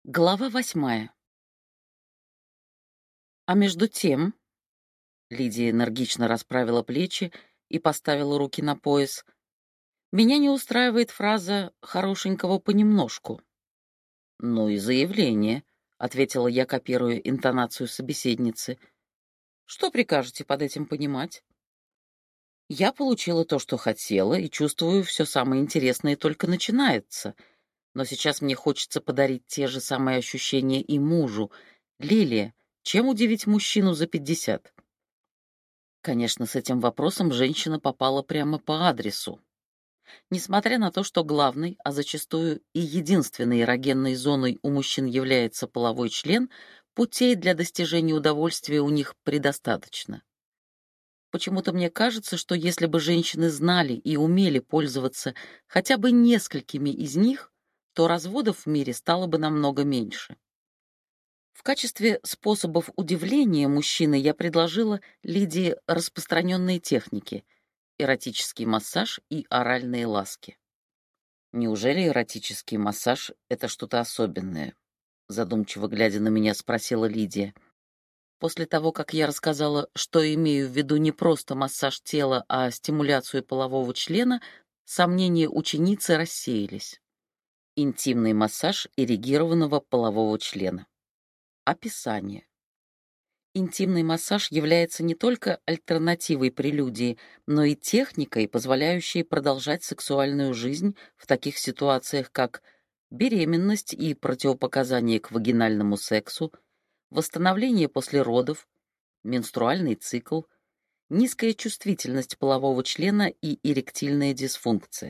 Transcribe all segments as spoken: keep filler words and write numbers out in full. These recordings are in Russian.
Глава восьмая. А между тем Лидия энергично расправила плечи и поставила руки на пояс. Меня не устраивает фраза «хорошенького понемножку». «Ну и заявление», — ответила я, копируя интонацию собеседницы. «Что прикажете под этим понимать?» «Я получила то, что хотела, и чувствую, все самое интересное только начинается. Но сейчас мне хочется подарить те же самые ощущения и мужу. Лилия, чем удивить мужчину за пятьдесят?» Конечно, с этим вопросом женщина попала прямо по адресу. Несмотря на то, что главной, а зачастую и единственной эрогенной зоной у мужчин является половой член, путей для достижения удовольствия у них предостаточно. Почему-то мне кажется, что если бы женщины знали и умели пользоваться хотя бы несколькими из них, то разводов в мире стало бы намного меньше. В качестве способов удивления мужчины я предложила Лидии распространенные техники — эротический массаж и оральные ласки. «Неужели эротический массаж — это что-то особенное?» — задумчиво глядя на меня, спросила Лидия. После того, как я рассказала, что имею в виду не просто массаж тела, а стимуляцию полового члена, сомнения ученицы рассеялись. Интимный массаж эрегированного полового члена. Описание. Интимный массаж является не только альтернативой прелюдии, но и техникой, позволяющей продолжать сексуальную жизнь в таких ситуациях, как беременность и противопоказания к вагинальному сексу, восстановление после родов, менструальный цикл, низкая чувствительность полового члена и эректильная дисфункция.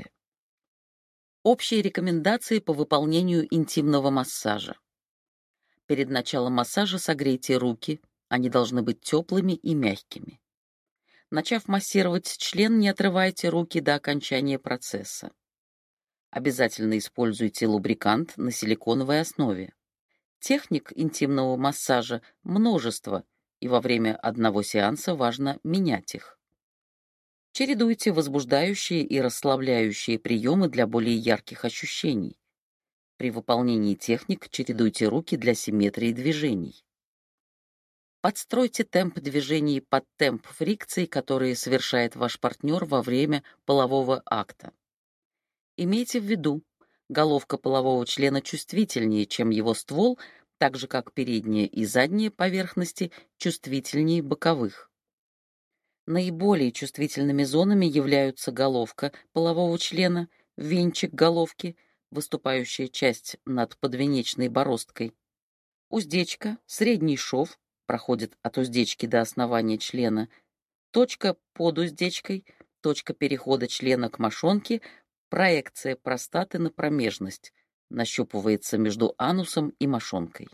Общие рекомендации по выполнению интимного массажа. Перед началом массажа согрейте руки, они должны быть теплыми и мягкими. Начав массировать член, не отрывайте руки до окончания процесса. Обязательно используйте лубрикант на силиконовой основе. Техник интимного массажа множество, и во время одного сеанса важно менять их. Чередуйте возбуждающие и расслабляющие приемы для более ярких ощущений. При выполнении техник чередуйте руки для симметрии движений. Подстройте темп движений под темп фрикций, которые совершает ваш партнер во время полового акта. Имейте в виду, головка полового члена чувствительнее, чем его ствол, так же как передняя и задняя поверхности чувствительнее боковых. Наиболее чувствительными зонами являются головка полового члена, венчик головки, выступающая часть над подвенечной бороздкой, уздечка, средний шов, проходит от уздечки до основания члена, точка под уздечкой, точка перехода члена к мошонке, проекция простаты на промежность, нащупывается между анусом и мошонкой.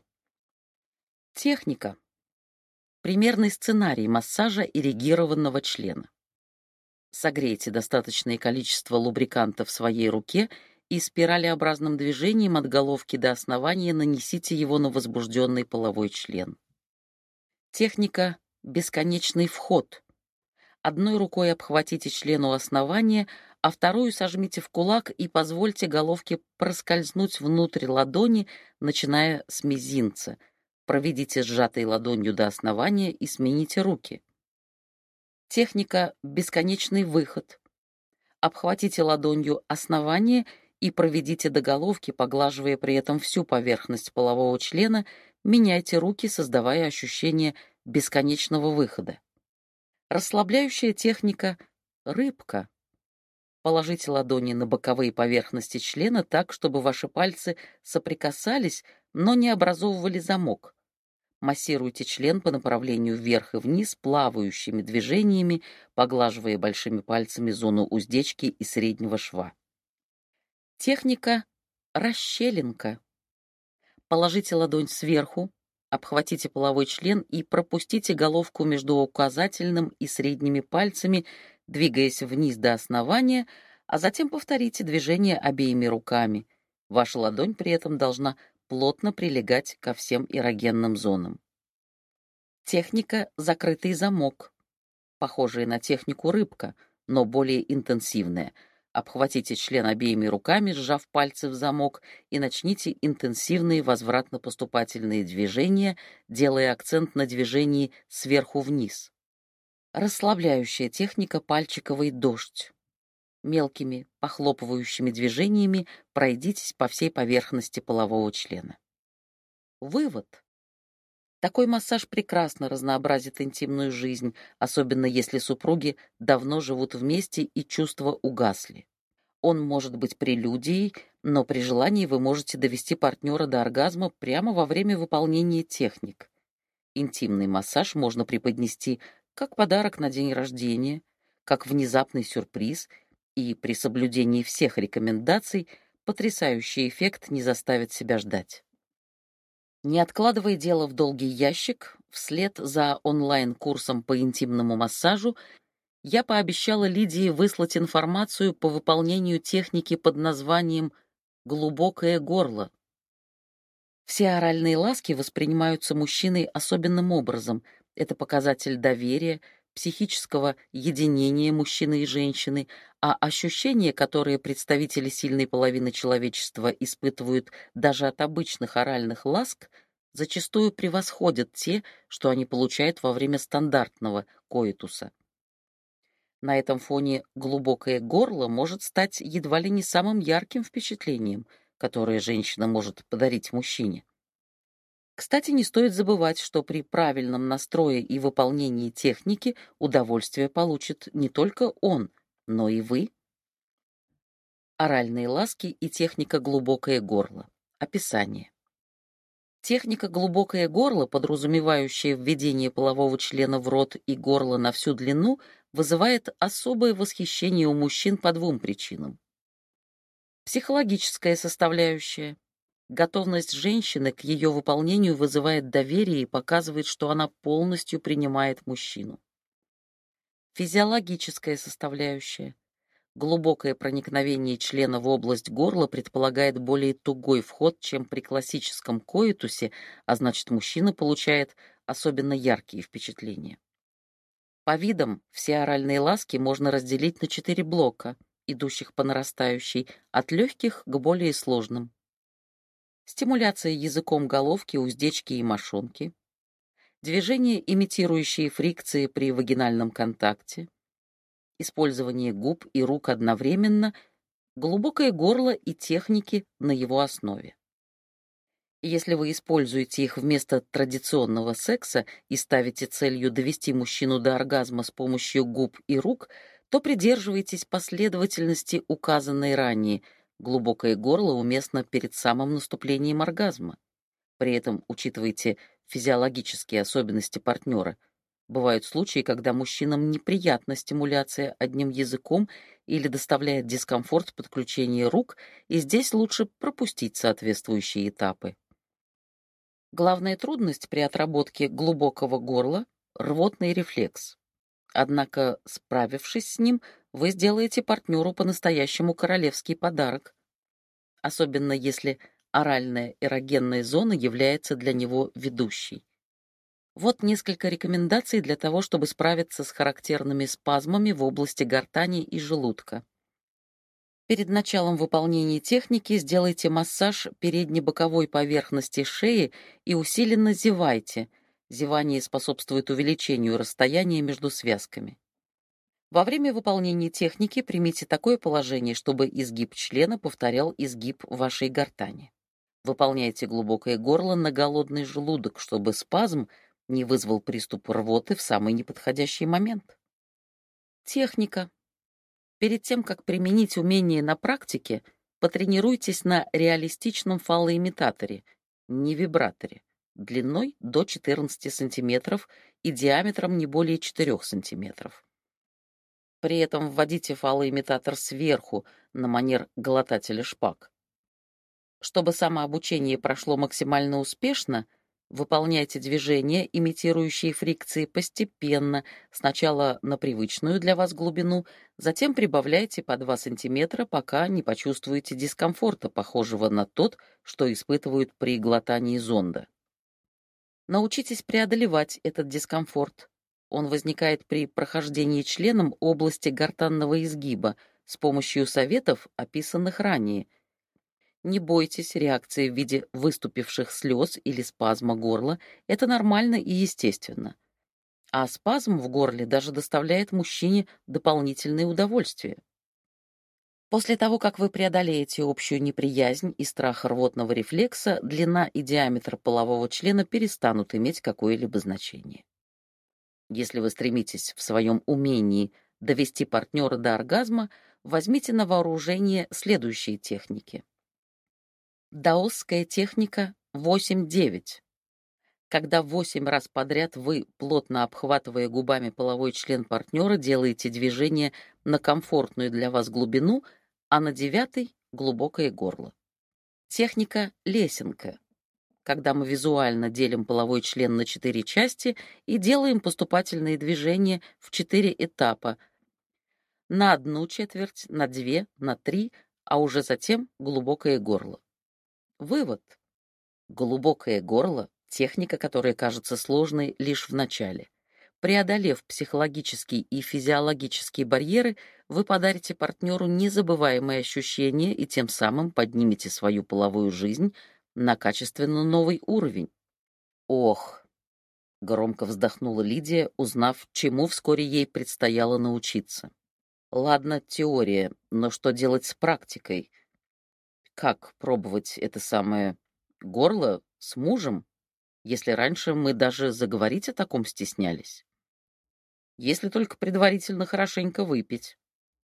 Техника. Примерный сценарий массажа эрегированного члена. Согрейте достаточное количество лубриканта в своей руке и спиралеобразным движением от головки до основания нанесите его на возбужденный половой член. Техника «бесконечный вход». Одной рукой обхватите член у основания, а вторую сожмите в кулак и позвольте головке проскользнуть внутрь ладони, начиная с мизинца. Проведите сжатой ладонью до основания и смените руки. Техника «бесконечный выход». Обхватите ладонью основание и проведите до головки, поглаживая при этом всю поверхность полового члена, меняйте руки, создавая ощущение бесконечного выхода. Расслабляющая техника «рыбка». Положите ладони на боковые поверхности члена так, чтобы ваши пальцы соприкасались, но не образовывали замок. Массируйте член по направлению вверх и вниз плавающими движениями, поглаживая большими пальцами зону уздечки и среднего шва. Техника «расщелинка». Положите ладонь сверху, обхватите половой член и пропустите головку между указательным и средними пальцами, двигаясь вниз до основания, а затем повторите движение обеими руками. Ваша ладонь при этом должна плотно прилегать ко всем эрогенным зонам. Техника «закрытый замок», похожая на технику «рыбка», но более интенсивная. Обхватите член обеими руками, сжав пальцы в замок, и начните интенсивные возвратно-поступательные движения, делая акцент на движении сверху вниз. Расслабляющая техника «Пальчиковый дождь». Мелкими похлопывающими движениями пройдитесь по всей поверхности полового члена. Вывод. Такой массаж прекрасно разнообразит интимную жизнь, особенно если супруги давно живут вместе и чувства угасли. Он может быть прелюдией, но при желании вы можете довести партнера до оргазма прямо во время выполнения техник. Интимный массаж можно преподнести как подарок на день рождения, как внезапный сюрприз, и при соблюдении всех рекомендаций потрясающий эффект не заставит себя ждать. Не откладывая дело в долгий ящик, вслед за онлайн-курсом по интимному массажу я пообещала Лидии выслать информацию по выполнению техники под названием «глубокое горло». Все оральные ласки воспринимаются мужчиной особенным образом. Это показатель доверия, психического единения мужчины и женщины, а ощущения, которые представители сильной половины человечества испытывают даже от обычных оральных ласк, зачастую превосходят те, что они получают во время стандартного коитуса. На этом фоне глубокое горло может стать едва ли не самым ярким впечатлением, которое женщина может подарить мужчине. Кстати, не стоит забывать, что при правильном настрое и выполнении техники удовольствие получит не только он, но и вы. Оральные ласки и техника глубокое горло. Описание. Техника глубокое горло, подразумевающая введение полового члена в рот и горло на всю длину, вызывает особое восхищение у мужчин по двум причинам. Психологическая составляющая. Готовность женщины к ее выполнению вызывает доверие и показывает, что она полностью принимает мужчину. Физиологическая составляющая. Глубокое проникновение члена в область горла предполагает более тугой вход, чем при классическом коитусе, а значит, мужчина получает особенно яркие впечатления. По видам все оральные ласки можно разделить на четыре блока, идущих по нарастающей, от легких к более сложным. Стимуляция языком головки, уздечки и мошонки, движения, имитирующие фрикции при вагинальном контакте, использование губ и рук одновременно, глубокое горло и техники на его основе. Если вы используете их вместо традиционного секса и ставите целью довести мужчину до оргазма с помощью губ и рук, то придерживайтесь последовательности, указанной ранее. Глубокое горло уместно перед самым наступлением оргазма. При этом учитывайте физиологические особенности партнера. Бывают случаи, когда мужчинам неприятна стимуляция одним языком или доставляет дискомфорт подключение рук, и здесь лучше пропустить соответствующие этапы. Главная трудность при отработке глубокого горла — рвотный рефлекс. Однако, справившись с ним, вы сделаете партнеру по-настоящему королевский подарок, особенно если оральная эрогенная зона является для него ведущей. Вот несколько рекомендаций для того, чтобы справиться с характерными спазмами в области гортани и желудка. Перед началом выполнения техники сделайте массаж передне-боковой поверхности шеи и усиленно зевайте. Зевание способствует увеличению расстояния между связками. Во время выполнения техники примите такое положение, чтобы изгиб члена повторял изгиб вашей гортани. Выполняйте глубокое горло на голодный желудок, чтобы спазм не вызвал приступ рвоты в самый неподходящий момент. Техника. Перед тем, как применить умение на практике, потренируйтесь на реалистичном фалоимитаторе, не вибраторе, длиной до четырнадцати сантиметров и диаметром не более четырёх сантиметров. При этом вводите фалоимитатор сверху, на манер глотателя шпаг. Чтобы самообучение прошло максимально успешно, выполняйте движения, имитирующие фрикции, постепенно, сначала на привычную для вас глубину, затем прибавляйте по два сантиметра, пока не почувствуете дискомфорта, похожего на тот, что испытывают при глотании зонда. Научитесь преодолевать этот дискомфорт. Он возникает при прохождении членом области гортанного изгиба, с помощью советов, описанных ранее. Не бойтесь реакции в виде выступивших слез или спазма горла, это нормально и естественно. А спазм в горле даже доставляет мужчине дополнительное удовольствие. После того, как вы преодолеете общую неприязнь и страх рвотного рефлекса, длина и диаметр полового члена перестанут иметь какое-либо значение. Если вы стремитесь в своем умении довести партнера до оргазма, возьмите на вооружение следующие техники. Даосская техника восемь девять. Когда восемь раз подряд вы, плотно обхватывая губами половой член партнера, делаете движение на комфортную для вас глубину, а на девятый — глубокое горло. Техника лесенка. Когда мы визуально делим половой член на четыре части и делаем поступательные движения в четыре этапа. На одну четверть, на две, на три, а уже затем глубокое горло. Вывод. Глубокое горло — техника, которая кажется сложной лишь в начале. Преодолев психологические и физиологические барьеры, вы подарите партнеру незабываемые ощущения и тем самым поднимете свою половую жизнь на качественно новый уровень. Ох, громко вздохнула Лидия, узнав, чему вскоре ей предстояло научиться. Ладно, теория, но что делать с практикой? Как пробовать это самое горло с мужем, если раньше мы даже заговорить о таком стеснялись? Если только предварительно хорошенько выпить.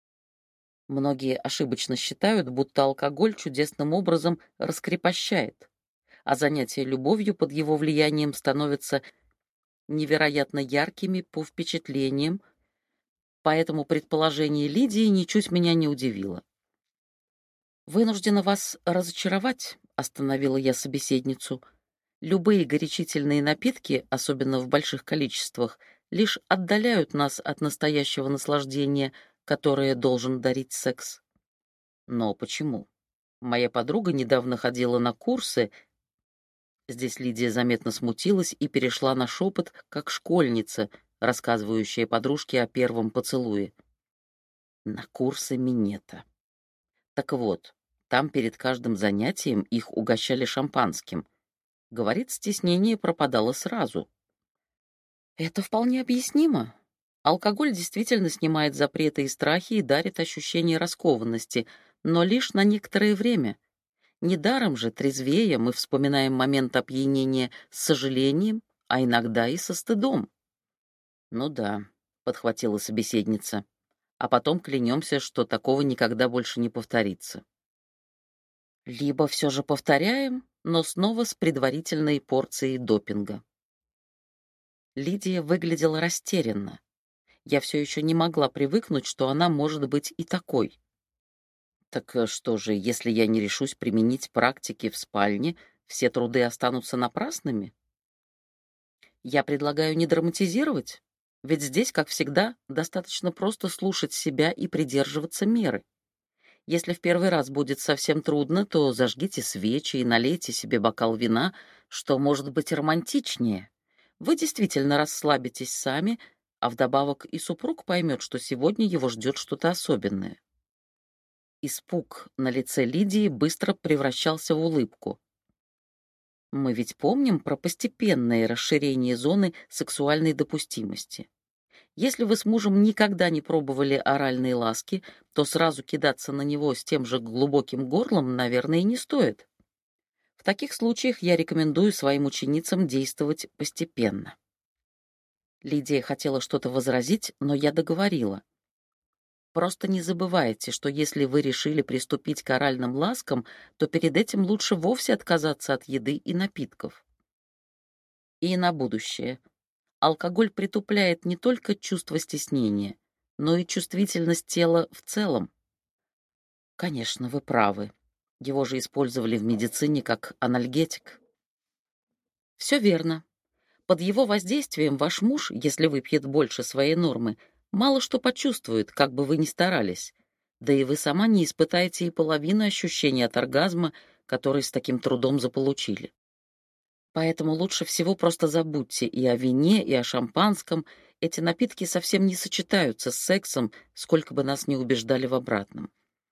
Многие ошибочно считают, будто алкоголь чудесным образом раскрепощает, а занятия любовью под его влиянием становятся невероятно яркими по впечатлениям, поэтому предположение Лидии ничуть меня не удивило. «Вынуждена вас разочаровать», — остановила я собеседницу. «Любые горячительные напитки, особенно в больших количествах, лишь отдаляют нас от настоящего наслаждения, которое должен дарить секс». «Но почему? Моя подруга недавно ходила на курсы». Здесь Лидия заметно смутилась и перешла на шепот, как школьница, рассказывающая подружке о первом поцелуе. На курсы минета. Так вот, там перед каждым занятием их угощали шампанским. Говорит, стеснение пропадало сразу. Это вполне объяснимо. Алкоголь действительно снимает запреты и страхи и дарит ощущение раскованности, но лишь на некоторое время. Недаром же, трезвея, мы вспоминаем момент опьянения с сожалением, а иногда и со стыдом. «Ну да», — подхватила собеседница, «а потом клянемся, что такого никогда больше не повторится». Либо все же повторяем, но снова с предварительной порцией допинга. Лидия выглядела растерянно. Я все еще не могла привыкнуть, что она может быть и такой. Так э, что же, если я не решусь применить практики в спальне, все труды останутся напрасными? Я предлагаю не драматизировать, ведь здесь, как всегда, достаточно просто слушать себя и придерживаться меры. Если в первый раз будет совсем трудно, то зажгите свечи и налейте себе бокал вина, что может быть романтичнее. Вы действительно расслабитесь сами, а вдобавок и супруг поймет, что сегодня его ждет что-то особенное. Испуг на лице Лидии быстро превращался в улыбку. Мы ведь помним про постепенное расширение зоны сексуальной допустимости. Если вы с мужем никогда не пробовали оральные ласки, то сразу кидаться на него с тем же глубоким горлом, наверное, и не стоит. В таких случаях я рекомендую своим ученицам действовать постепенно. Лидия хотела что-то возразить, но я договорила. Просто не забывайте, что если вы решили приступить к оральным ласкам, то перед этим лучше вовсе отказаться от еды и напитков. И на будущее. Алкоголь притупляет не только чувство стеснения, но и чувствительность тела в целом. Конечно, вы правы. Его же использовали в медицине как анальгетик. Все верно. Под его воздействием ваш муж, если выпьет больше своей нормы, мало что почувствует, как бы вы ни старались. Да и вы сама не испытаете и половины ощущений от оргазма, который с таким трудом заполучили. Поэтому лучше всего просто забудьте и о вине, и о шампанском. Эти напитки совсем не сочетаются с сексом, сколько бы нас ни убеждали в обратном.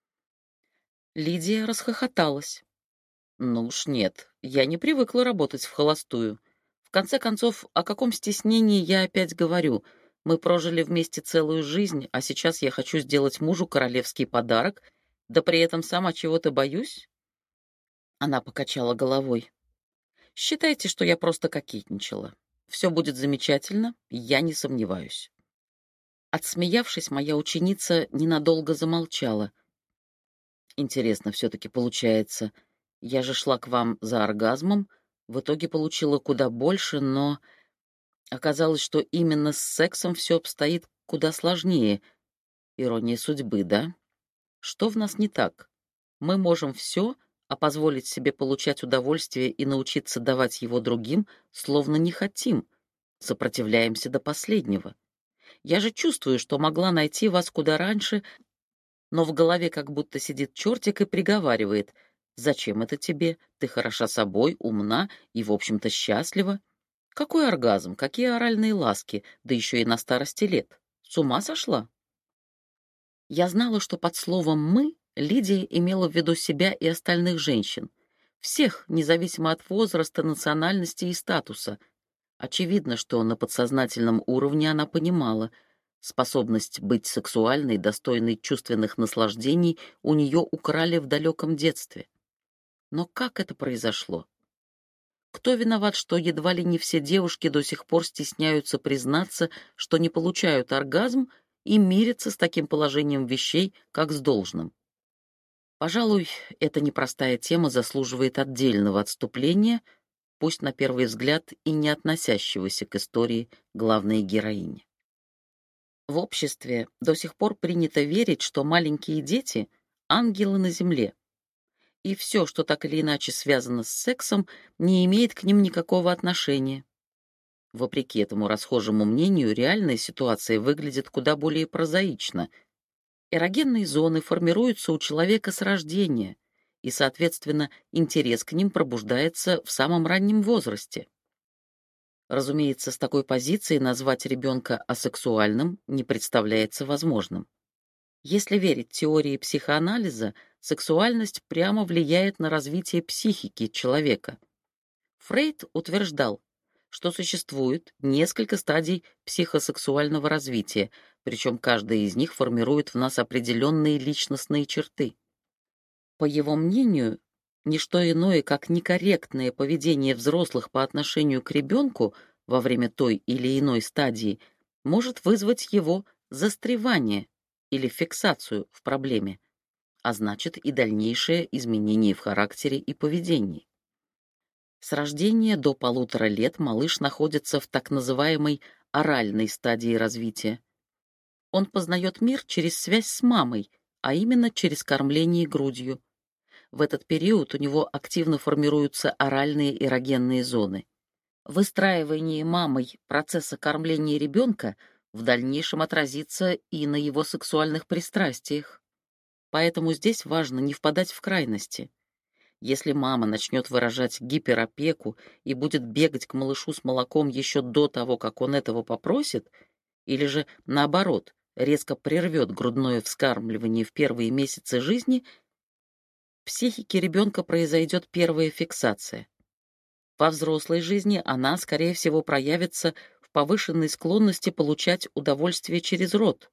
Лидия расхохоталась. Ну уж нет, я не привыкла работать в холостую. В конце концов, о каком стеснении я опять говорю? Мы прожили вместе целую жизнь, а сейчас я хочу сделать мужу королевский подарок, да при этом сама чего-то боюсь? Она покачала головой. Считайте, что я просто кокетничала. Все будет замечательно, я не сомневаюсь. Отсмеявшись, моя ученица ненадолго замолчала. Интересно все-таки получается. Я же шла к вам за оргазмом, в итоге получила куда больше, но оказалось, что именно с сексом все обстоит куда сложнее. Ирония судьбы, да? Что в нас не так? Мы можем все, а позволить себе получать удовольствие и научиться давать его другим, словно не хотим, сопротивляемся до последнего. Я же чувствую, что могла найти вас куда раньше, но в голове как будто сидит чертик и приговаривает: «Зачем это тебе? Ты хороша собой, умна и, в общем-то, счастлива. Какой оргазм, какие оральные ласки, да еще и на старости лет. С ума сошла?» Я знала, что под словом «мы» Лидия имела в виду себя и остальных женщин. Всех, независимо от возраста, национальности и статуса. Очевидно, что на подсознательном уровне она понимала, способность быть сексуальной, достойной чувственных наслаждений у нее украли в далеком детстве. Но как это произошло? Кто виноват, что едва ли не все девушки до сих пор стесняются признаться, что не получают оргазм и мирятся с таким положением вещей, как с должным? Пожалуй, эта непростая тема заслуживает отдельного отступления, пусть на первый взгляд и не относящегося к истории главной героини. В обществе до сих пор принято верить, что маленькие дети — ангелы на земле, и все, что так или иначе связано с сексом, не имеет к ним никакого отношения. Вопреки этому расхожему мнению, реальная ситуация выглядит куда более прозаично. Эрогенные зоны формируются у человека с рождения, и, соответственно, интерес к ним пробуждается в самом раннем возрасте. Разумеется, с такой позиции назвать ребенка асексуальным не представляется возможным. Если верить теории психоанализа, сексуальность прямо влияет на развитие психики человека. Фрейд утверждал, что существует несколько стадий психосексуального развития, причем каждая из них формирует в нас определенные личностные черты. По его мнению, ничто иное, как некорректное поведение взрослых по отношению к ребенку во время той или иной стадии может вызвать его застревание или фиксацию в проблеме, а значит и дальнейшее изменение в характере и поведении. С рождения до полутора лет малыш находится в так называемой оральной стадии развития. Он познает мир через связь с мамой, а именно через кормление грудью. В этот период у него активно формируются оральные эрогенные зоны. Выстраивание мамой процесса кормления ребенка в дальнейшем отразится и на его сексуальных пристрастиях. Поэтому здесь важно не впадать в крайности. Если мама начнет выражать гиперопеку и будет бегать к малышу с молоком еще до того, как он этого попросит, или же, наоборот, резко прервет грудное вскармливание в первые месяцы жизни, в психике ребенка произойдет первая фиксация. Во взрослой жизни она, скорее всего, проявится в повышенной склонности получать удовольствие через рот,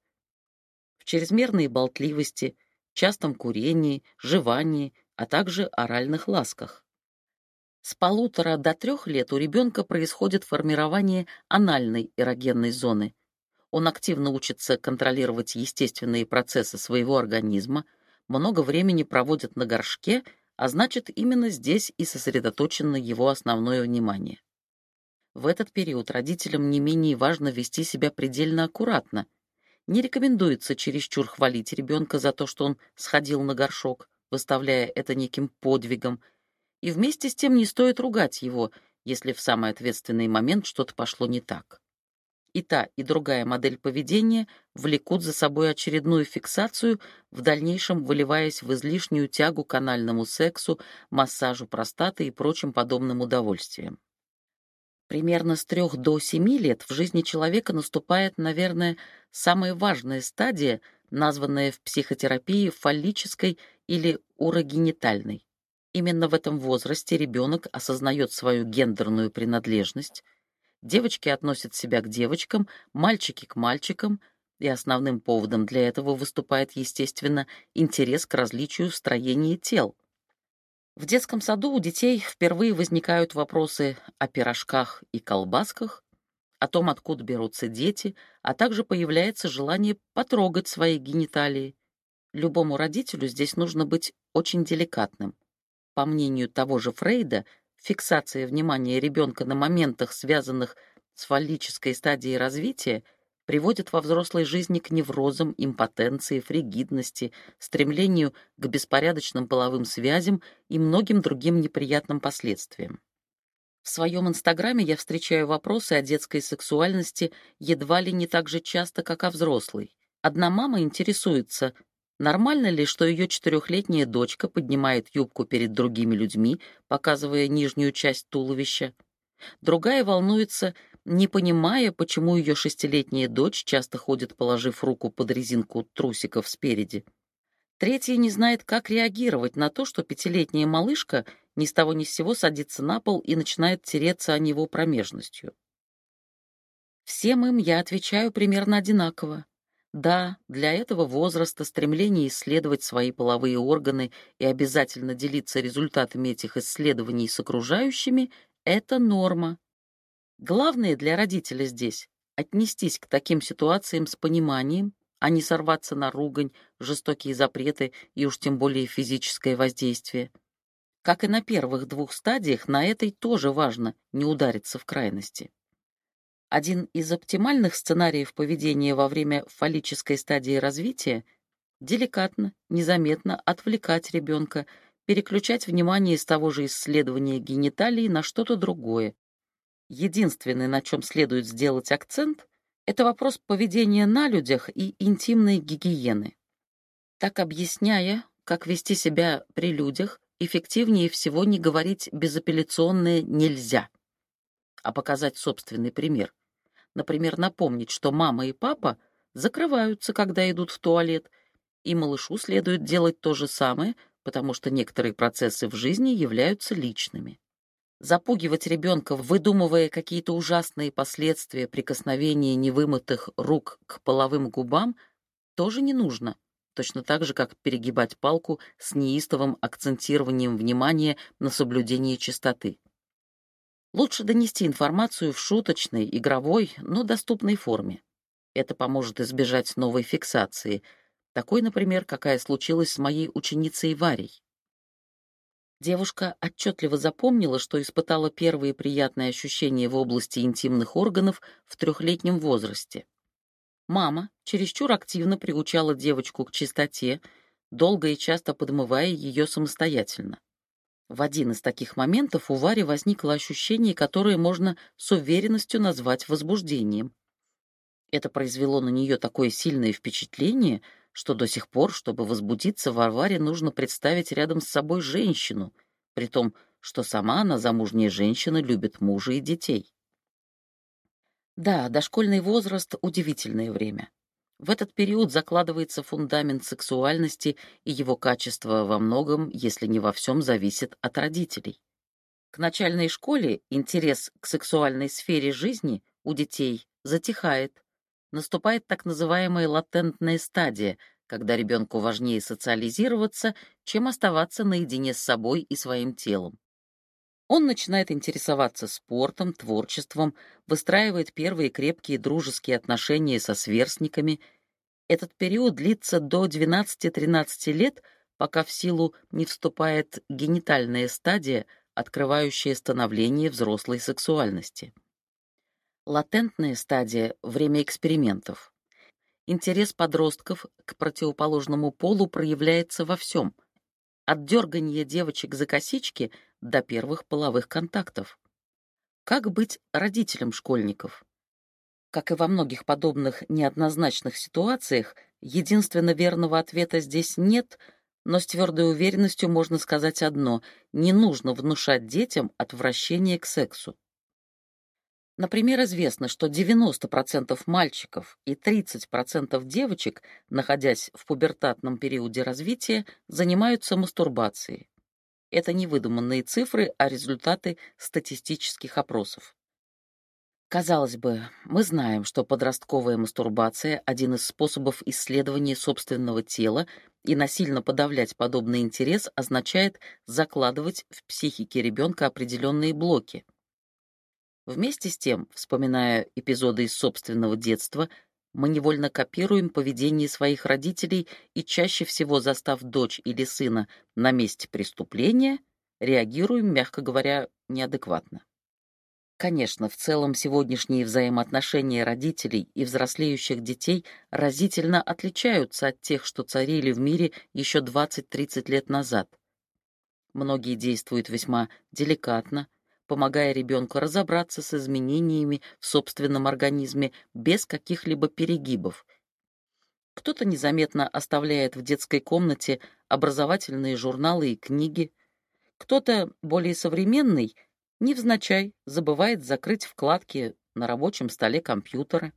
в чрезмерной болтливости, частом курении, жевании, а также оральных ласках. С полутора до трех лет у ребенка происходит формирование анальной эрогенной зоны. Он активно учится контролировать естественные процессы своего организма, много времени проводит на горшке, а значит, именно здесь и сосредоточено его основное внимание. В этот период родителям не менее важно вести себя предельно аккуратно. Не рекомендуется чересчур хвалить ребенка за то, что он сходил на горшок, выставляя это неким подвигом, и вместе с тем не стоит ругать его, если в самый ответственный момент что-то пошло не так. И та, и другая модель поведения влекут за собой очередную фиксацию, в дальнейшем выливаясь в излишнюю тягу к анальному сексу, массажу простаты и прочим подобным удовольствиям. Примерно с трех до семи лет в жизни человека наступает, наверное, самая важная стадия, названная в психотерапии фаллической или урогенитальной. Именно в этом возрасте ребенок осознает свою гендерную принадлежность, девочки относят себя к девочкам, мальчики к мальчикам, и основным поводом для этого выступает, естественно, интерес к различию в строении тел. В детском саду у детей впервые возникают вопросы о пирожках и колбасках, о том, откуда берутся дети, а также появляется желание потрогать свои гениталии. Любому родителю здесь нужно быть очень деликатным. По мнению того же Фрейда, фиксация внимания ребенка на моментах, связанных с фаллической стадией развития, приводит во взрослой жизни к неврозам, импотенции, фригидности, стремлению к беспорядочным половым связям и многим другим неприятным последствиям. В своем инстаграме я встречаю вопросы о детской сексуальности едва ли не так же часто, как о взрослой. Одна мама интересуется, нормально ли, что ее четырехлетняя дочка поднимает юбку перед другими людьми, показывая нижнюю часть туловища. Другая волнуется, не понимая, почему ее шестилетняя дочь часто ходит, положив руку под резинку трусиков спереди. Третья не знает, как реагировать на то, что пятилетняя малышка ни с того ни с сего садится на пол и начинает тереться о него промежностью. Всем им я отвечаю примерно одинаково. Да, для этого возраста стремление исследовать свои половые органы и обязательно делиться результатами этих исследований с окружающими — это норма. Главное для родителя здесь — отнестись к таким ситуациям с пониманием, а не сорваться на ругань, жестокие запреты и уж тем более физическое воздействие. Как и на первых двух стадиях, на этой тоже важно не удариться в крайности. Один из оптимальных сценариев поведения во время фаллической стадии развития — деликатно, незаметно отвлекать ребенка, переключать внимание с того же исследования гениталий на что-то другое. Единственное, на чем следует сделать акцент, это вопрос поведения на людях и интимной гигиены. Так, объясняя, как вести себя при людях, эффективнее всего не говорить безапелляционное «нельзя», а показать собственный пример. Например, напомнить, что мама и папа закрываются, когда идут в туалет, и малышу следует делать то же самое, потому что некоторые процессы в жизни являются личными. Запугивать ребенка, выдумывая какие-то ужасные последствия прикосновения невымытых рук к половым губам, тоже не нужно, точно так же, как перегибать палку с неистовым акцентированием внимания на соблюдении чистоты. Лучше донести информацию в шуточной, игровой, но доступной форме. Это поможет избежать новой фиксации, такой, например, какая случилась с моей ученицей Варей. Девушка отчетливо запомнила, что испытала первые приятные ощущения в области интимных органов в трехлетнем возрасте. Мама чересчур активно приучала девочку к чистоте, долго и часто подмывая ее самостоятельно. В один из таких моментов у Вари возникло ощущение, которое можно с уверенностью назвать возбуждением. Это произвело на нее такое сильное впечатление, что до сих пор, чтобы возбудиться, Варваре нужно представить рядом с собой женщину, при том, что сама она, замужняя женщина, любит мужа и детей. Да, дошкольный возраст — удивительное время. В этот период закладывается фундамент сексуальности, и его качество во многом, если не во всем, зависит от родителей. К начальной школе интерес к сексуальной сфере жизни у детей затихает. Наступает так называемая латентная стадия, когда ребенку важнее социализироваться, чем оставаться наедине с собой и своим телом. Он начинает интересоваться спортом, творчеством, выстраивает первые крепкие дружеские отношения со сверстниками. Этот период длится до двенадцати-тринадцати лет, пока в силу не вступает генитальная стадия, открывающая становление взрослой сексуальности. Латентная стадия — время экспериментов. Интерес подростков к противоположному полу проявляется во всем, от дергания девочек за косички до первых половых контактов. Как быть родителем школьников? Как и во многих подобных неоднозначных ситуациях, единственно верного ответа здесь нет, но с твердой уверенностью можно сказать одно: не нужно внушать детям отвращение к сексу. Например, известно, что девяносто процентов мальчиков и тридцать процентов девочек, находясь в пубертатном периоде развития, занимаются мастурбацией. Это не выдуманные цифры, а результаты статистических опросов. Казалось бы, мы знаем, что подростковая мастурбация — один из способов исследования собственного тела, и насильно подавлять подобный интерес означает закладывать в психике ребенка определенные блоки. Вместе с тем, вспоминая эпизоды из собственного детства, мы невольно копируем поведение своих родителей и чаще всего, застав дочь или сына на месте преступления, реагируем, мягко говоря, неадекватно. Конечно, в целом сегодняшние взаимоотношения родителей и взрослеющих детей разительно отличаются от тех, что царили в мире еще двадцать-тридцать лет назад. Многие действуют весьма деликатно, помогая ребенку разобраться с изменениями в собственном организме без каких-либо перегибов. Кто-то незаметно оставляет в детской комнате образовательные журналы и книги, кто-то, более современный, невзначай забывает закрыть вкладки на рабочем столе компьютера.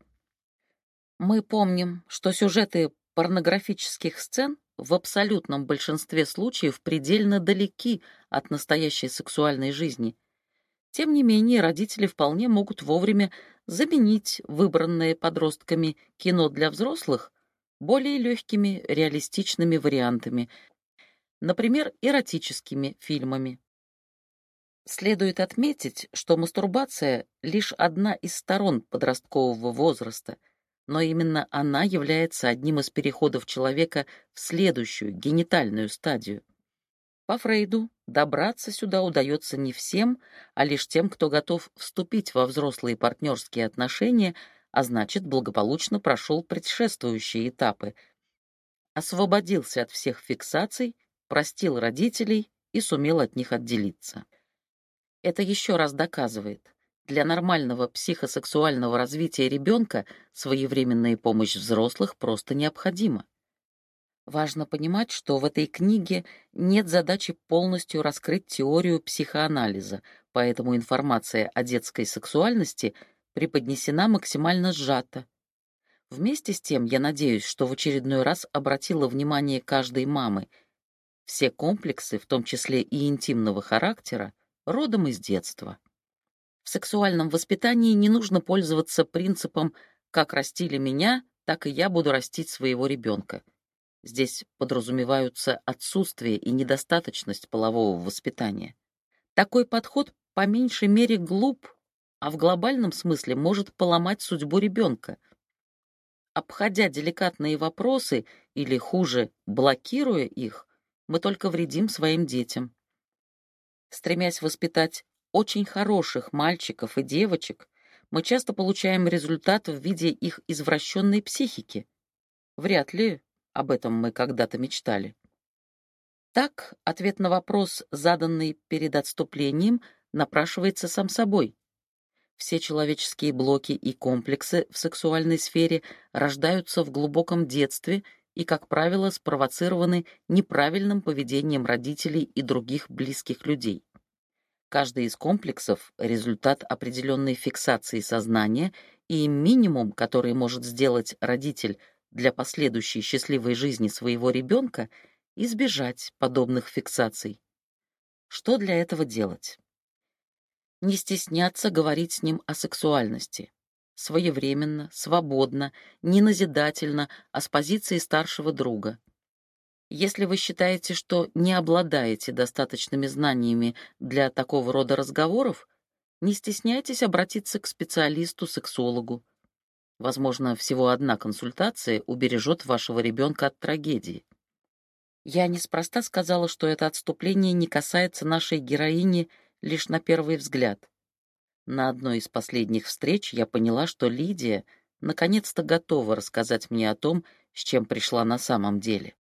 Мы помним, что сюжеты порнографических сцен в абсолютном большинстве случаев предельно далеки от настоящей сексуальной жизни. Тем не менее, родители вполне могут вовремя заменить выбранное подростками кино для взрослых более легкими, реалистичными вариантами, например, эротическими фильмами. Следует отметить, что мастурбация — лишь одна из сторон подросткового возраста, но именно она является одним из переходов человека в следующую, генитальную стадию. По Фрейду, добраться сюда удается не всем, а лишь тем, кто готов вступить во взрослые партнерские отношения, а значит, благополучно прошел предшествующие этапы, освободился от всех фиксаций, простил родителей и сумел от них отделиться. Это еще раз доказывает, для нормального психосексуального развития ребенка своевременная помощь взрослых просто необходима. Важно понимать, что в этой книге нет задачи полностью раскрыть теорию психоанализа, поэтому информация о детской сексуальности преподнесена максимально сжато. Вместе с тем, я надеюсь, что в очередной раз обратила внимание каждой мамы. Все комплексы, в том числе и интимного характера, родом из детства. В сексуальном воспитании не нужно пользоваться принципом «как растили меня, так и я буду растить своего ребенка». Здесь подразумеваются отсутствие и недостаточность полового воспитания. Такой подход по меньшей мере глуп, а в глобальном смысле может поломать судьбу ребенка. Обходя деликатные вопросы или, хуже, блокируя их, мы только вредим своим детям. Стремясь воспитать очень хороших мальчиков и девочек, мы часто получаем результат в виде их извращенной психики. Вряд ли об этом мы когда-то мечтали. Так, ответ на вопрос, заданный перед отступлением, напрашивается сам собой. Все человеческие блоки и комплексы в сексуальной сфере рождаются в глубоком детстве и, как правило, спровоцированы неправильным поведением родителей и других близких людей. Каждый из комплексов — результат определенной фиксации сознания, и минимум, который может сделать родитель для последующей счастливой жизни своего ребенка — избежать подобных фиксаций. Что для этого делать? Не стесняться говорить с ним о сексуальности. Своевременно, свободно, не назидательно, а с позиции старшего друга. Если вы считаете, что не обладаете достаточными знаниями для такого рода разговоров, не стесняйтесь обратиться к специалисту-сексологу. Возможно, всего одна консультация убережет вашего ребенка от трагедии. Я неспроста сказала, что это отступление не касается нашей героини лишь на первый взгляд. На одной из последних встреч я поняла, что Лидия наконец-то готова рассказать мне о том, с чем пришла на самом деле.